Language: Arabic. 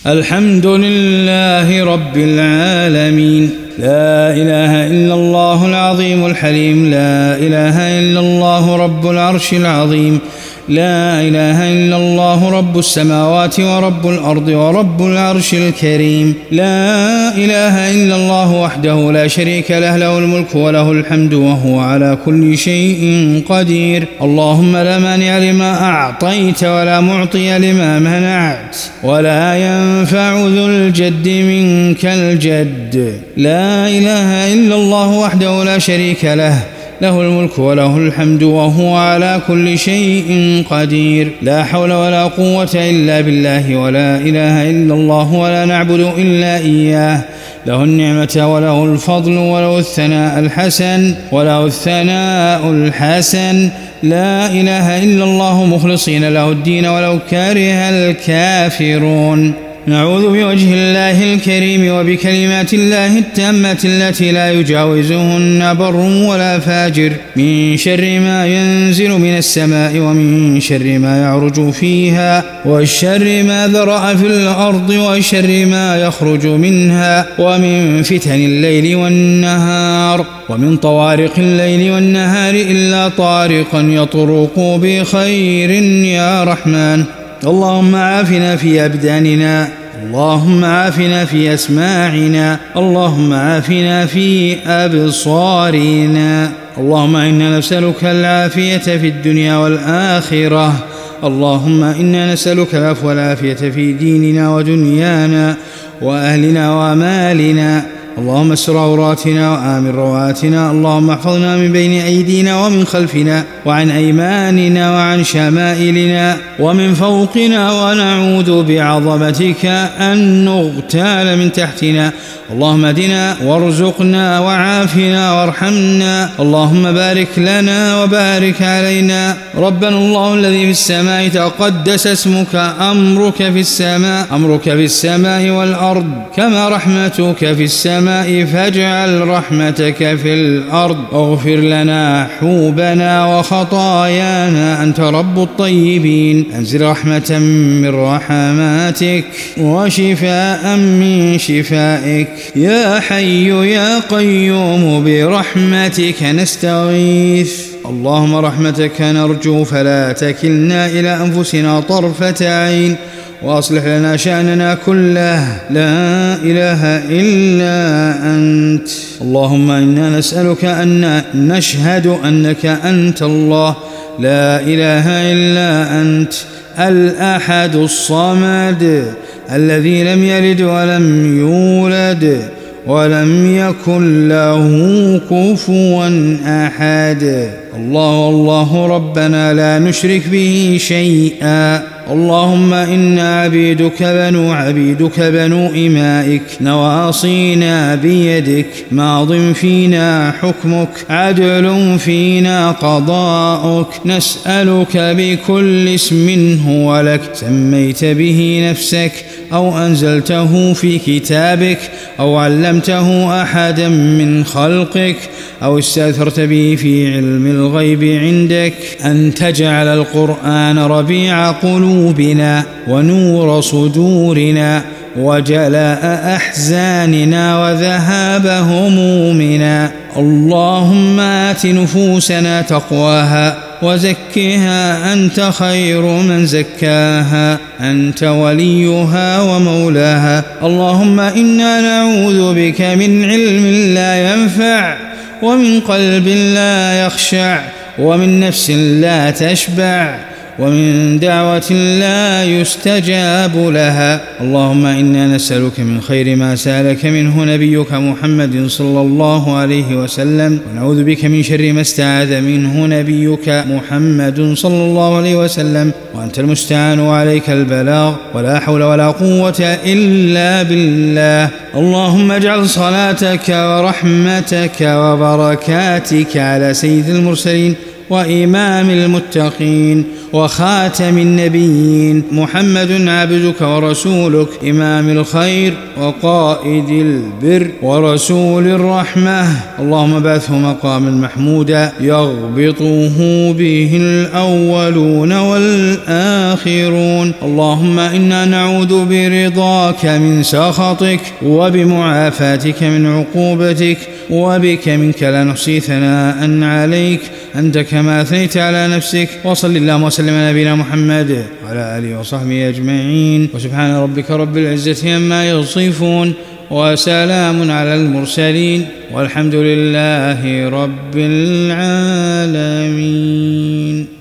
الحمد لله رب العالمين. لا إله إلا الله العظيم الحليم. لا إله إلا الله رب العرش العظيم. لا إله إلا الله رب السماوات ورب الأرض ورب العرش الكريم. لا إله إلا الله وحده لا شريك له، له الملك وله الحمد وهو على كل شيء قدير. اللهم لا مانع لما أعطيت ولا معطي لما منعت ولا ينفع ذو الجد منك الجد. لا إله إلا الله وحده لا شريك له، له الملك وله الحمد وهو على كل شيء قدير. لا حول ولا قوة إلا بالله، ولا إله إلا الله ولا نعبد إلا إياه. له النعمة وله الفضل وله الثناء الحسن. لا إله إلا الله مخلصين له الدين ولو كره الكافرون. نعوذ بوجه الله الكريم وبكلمات الله التامة التي لا يجاوزهن بر ولا فاجر من شر ما ينزل من السماء، ومن شر ما يعرج فيها، وشر ما ذرأ في الأرض، وشر ما يخرج منها، ومن فتن الليل والنهار، ومن طوارق الليل والنهار إلا طارقا يطرق بخير يا رحمن. اللهم عافنا في أبداننا، اللهم عافنا في أسماعنا، اللهم عافنا في أبصارنا. اللهم إنا نسألك العافية في الدنيا والآخرة. اللهم إنا نسألك العفو والعافية في ديننا ودنيانا وأهلنا ومالنا. اللهم استر عوراتنا وآمن رواتنا. اللهم احفظنا من بين أيدينا ومن خلفنا وعن أيماننا وعن شمائلنا ومن فوقنا، ونعوذ بعظمتك أن نغتال من تحتنا. اللهم اهدنا وارزقنا وعافنا وارحمنا. اللهم بارك لنا وبارك علينا. ربنا الله الذي في السماء تقدس اسمك، أمرك في السماء والأرض كما رحمتك في السماء، فاجعل رحمتك في الأرض. اغفر لنا حوبنا وخطايانا، أنت رب الطيبين. أنزل رحمة من رحماتك وشفاء من شفائك. يا حي يا قيوم برحمتك نستغيث. اللهم رحمتك نرجو، فلا تكلنا إلى أنفسنا طرفة عين، وأصلح لنا شأننا كله. لا إله إلا أنت. اللهم إنا نسألك أن نشهد أنك أنت الله، لا إله إلا أنت، الأحد الصمد الذي لم يلد ولم يولد ولم يكن له كفوا أحد. الله ربنا لا نشرك به شيئا. اللهم إنا عبيدك بنو إمائك، نواصينا بيدك، ماض فينا حكمك، عدل فينا قضاؤك. نسألك بكل اسم هو لك سميت به نفسك، أو أنزلته في كتابك، أو علمته أحدا من خلقك، أو استأثرت به في علم الغيب عندك، أن تجعل القرآن ربيع قلوبنا ونور صدورنا وجلاء أحزاننا وذهاب همومنا. اللهم آت نفوسنا تقواها وزكها، أنت خير من زكاها، أنت وليها ومولاها. اللهم إنا نعوذ بك من علم لا ينفع، ومن قلب لا يخشع، ومن نفس لا تشبع، ومن دعوة لا يستجاب لها. اللهم إنا نسألك من خير ما سألك منه نبيك محمد صلى الله عليه وسلم، ونعوذ بك من شر ما استعاذ منه نبيك محمد صلى الله عليه وسلم، وأنت المستعان وعليك البلاغ، ولا حول ولا قوة إلا بالله. اللهم اجعل صلاتك ورحمتك وبركاتك على سيد المرسلين وإمام المتقين وخاتم النبيين محمد عبدك ورسولك إمام الخير وقائد البر ورسول الرحمة اللهم بعثه مقاما محمودا يغبطه به الأولون والآخرون. اللهم إنا نعوذ برضاك من سخطك وبمعافاتك من عقوبتك وبك منك لا نحصي ثناء عليك أنت كما أثنيت على نفسك. وصل اللهم وسلم على نبينا محمد وعلى آله وصحبه أجمعين وسبحان ربك رب العزة عما يصفون وسلام على المرسلين والحمد لله رب العالمين.